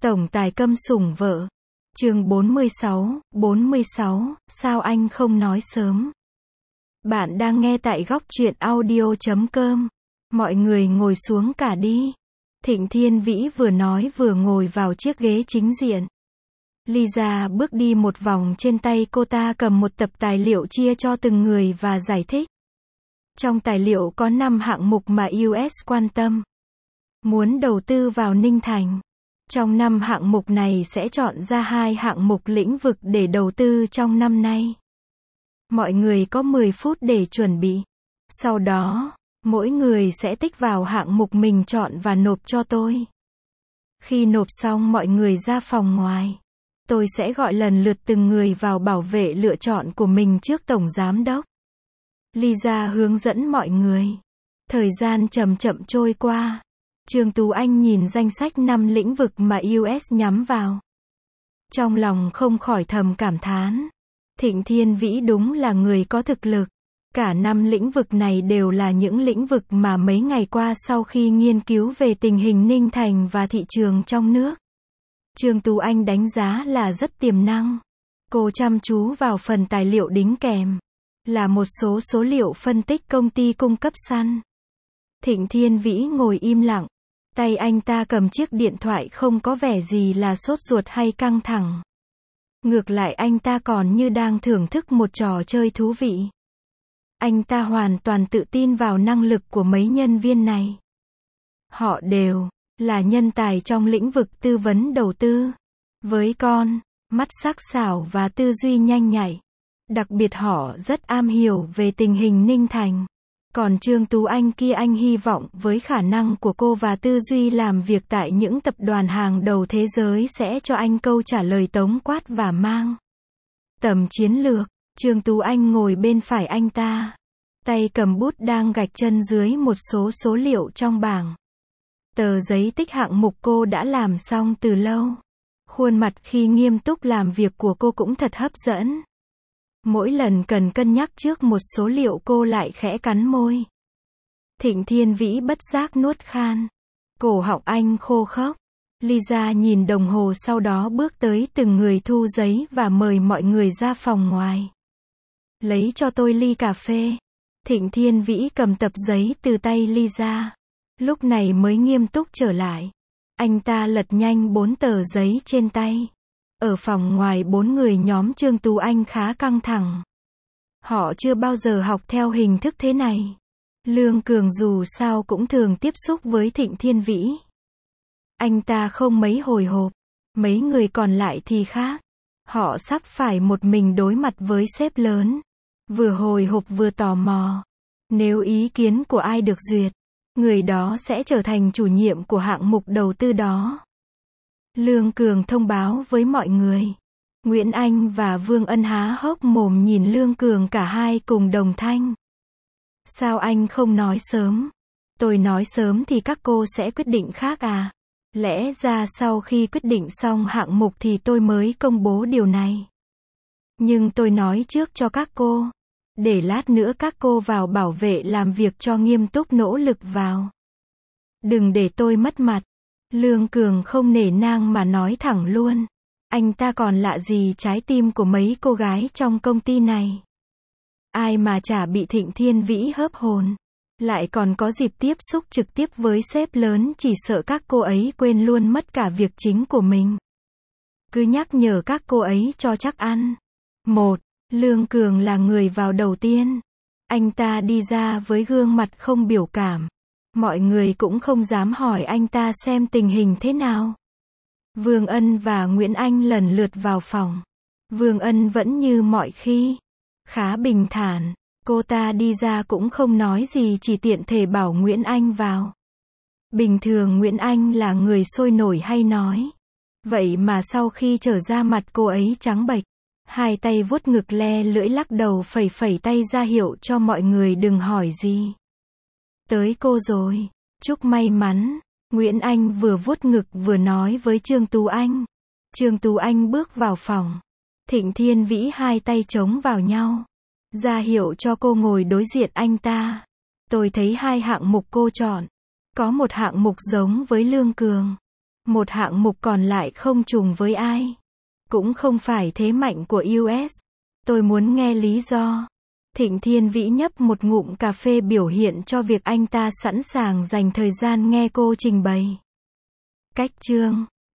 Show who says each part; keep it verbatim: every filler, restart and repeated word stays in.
Speaker 1: Tổng tài câm sủng vợ. Chương bốn mươi sáu, bốn mươi sáu, sao anh không nói sớm? Bạn đang nghe tại góc truyện audio chấm com. Mọi người ngồi xuống cả đi. Thịnh Thiên Vĩ vừa nói vừa ngồi vào chiếc ghế chính diện. Lisa bước đi một vòng, trên tay cô ta cầm một tập tài liệu chia cho từng người và giải thích. Trong tài liệu có năm hạng mục mà u ét quan tâm. Muốn đầu tư vào Ninh Thành. Trong năm hạng mục này sẽ chọn ra hai hạng mục lĩnh vực để đầu tư trong năm nay. Mọi người có mười phút để chuẩn bị. Sau đó, mỗi người sẽ tích vào hạng mục mình chọn và nộp cho tôi. Khi nộp xong mọi người ra phòng ngoài. Tôi sẽ gọi lần lượt từng người vào bảo vệ lựa chọn của mình trước Tổng Giám đốc. Lisa hướng dẫn mọi người. Thời gian chậm chậm trôi qua. Trương Tú Anh nhìn danh sách năm lĩnh vực mà u ét nhắm vào. Trong lòng không khỏi thầm cảm thán. Thịnh Thiên Vĩ đúng là người có thực lực. Cả năm lĩnh vực này đều là những lĩnh vực mà mấy ngày qua sau khi nghiên cứu về tình hình Ninh Thành và thị trường trong nước, Trương Tú Anh đánh giá là rất tiềm năng. Cô chăm chú vào phần tài liệu đính kèm. Là một số số liệu phân tích công ty cung cấp xăng. Thịnh Thiên Vĩ ngồi im lặng. Tay anh ta cầm chiếc điện thoại không có vẻ gì là sốt ruột hay căng thẳng. Ngược lại anh ta còn như đang thưởng thức một trò chơi thú vị. Anh ta hoàn toàn tự tin vào năng lực của mấy nhân viên này. Họ đều là nhân tài trong lĩnh vực tư vấn đầu tư. Với con mắt sắc sảo và tư duy nhanh nhạy. Đặc biệt họ rất am hiểu về tình hình Ninh Thành. Còn Trương Tú Anh kia, anh hy vọng với khả năng của cô và tư duy làm việc tại những tập đoàn hàng đầu thế giới sẽ cho anh câu trả lời tổng quát và mang tầm chiến lược. Trương Tú Anh ngồi bên phải anh ta. Tay cầm bút đang gạch chân dưới một số số liệu trong bảng. Tờ giấy tích hạng mục cô đã làm xong từ lâu. Khuôn mặt khi nghiêm túc làm việc của cô cũng thật hấp dẫn. Mỗi lần cần cân nhắc trước một số liệu cô lại khẽ cắn môi. Thịnh Thiên Vĩ bất giác nuốt khan. Cổ họng anh khô khốc. Lisa nhìn đồng hồ sau đó bước tới từng người thu giấy và mời mọi người ra phòng ngoài. Lấy cho tôi ly cà phê. Thịnh Thiên Vĩ cầm tập giấy từ tay Lisa. Lúc này mới nghiêm túc trở lại. Anh ta lật nhanh bốn tờ giấy trên tay. Ở phòng ngoài bốn người nhóm Trương Tú Anh khá căng thẳng. Họ chưa bao giờ học theo hình thức thế này. Lương Cường dù sao cũng thường tiếp xúc với Thịnh Thiên Vĩ. Anh ta không mấy hồi hộp. Mấy người còn lại thì khác. Họ sắp phải một mình đối mặt với sếp lớn. Vừa hồi hộp vừa tò mò. Nếu ý kiến của ai được duyệt, người đó sẽ trở thành chủ nhiệm của hạng mục đầu tư đó. Lương Cường thông báo với mọi người. Nguyễn Anh và Vương Ân há hốc mồm nhìn Lương Cường, cả hai cùng đồng thanh. Sao anh không nói sớm? Tôi nói sớm thì các cô sẽ quyết định khác à? Lẽ ra sau khi quyết định xong hạng mục thì tôi mới công bố điều này. Nhưng tôi nói trước cho các cô. Để lát nữa các cô vào bảo vệ làm việc cho nghiêm túc, nỗ lực vào. Đừng để tôi mất mặt. Lương Cường không nể nang mà nói thẳng luôn. Anh ta còn lạ gì trái tim của mấy cô gái trong công ty này. Ai mà chả bị Thịnh Thiên Vĩ hớp hồn. Lại còn có dịp tiếp xúc trực tiếp với sếp lớn, chỉ sợ các cô ấy quên luôn mất cả việc chính của mình. Cứ nhắc nhở các cô ấy cho chắc ăn. Một, Lương Cường là người vào đầu tiên. Anh ta đi ra với gương mặt không biểu cảm. Mọi người cũng không dám hỏi anh ta xem tình hình thế nào. Vương Ân và Nguyễn Anh lần lượt vào phòng. Vương Ân vẫn như mọi khi. Khá bình thản. Cô ta đi ra cũng không nói gì, chỉ tiện thể bảo Nguyễn Anh vào. Bình thường Nguyễn Anh là người sôi nổi hay nói. Vậy mà sau khi trở ra mặt cô ấy trắng bệch. Hai tay vuốt ngực le lưỡi lắc đầu phẩy phẩy tay ra hiệu cho mọi người đừng hỏi gì. Tới cô rồi. Chúc may mắn. Nguyễn Anh vừa vuốt ngực vừa nói với Trương Tú Anh. Trương Tú Anh bước vào phòng. Thịnh Thiên Vĩ hai tay chống vào nhau. Ra hiệu cho cô ngồi đối diện anh ta. Tôi thấy hai hạng mục cô chọn. Có một hạng mục giống với Lương Cường. Một hạng mục còn lại không trùng với ai. Cũng không phải thế mạnh của u ét. Tôi muốn nghe lý do. Thịnh Thiên Vĩ nhấp một ngụm cà phê biểu hiện cho việc anh ta sẵn sàng dành thời gian nghe cô trình bày. Cách chương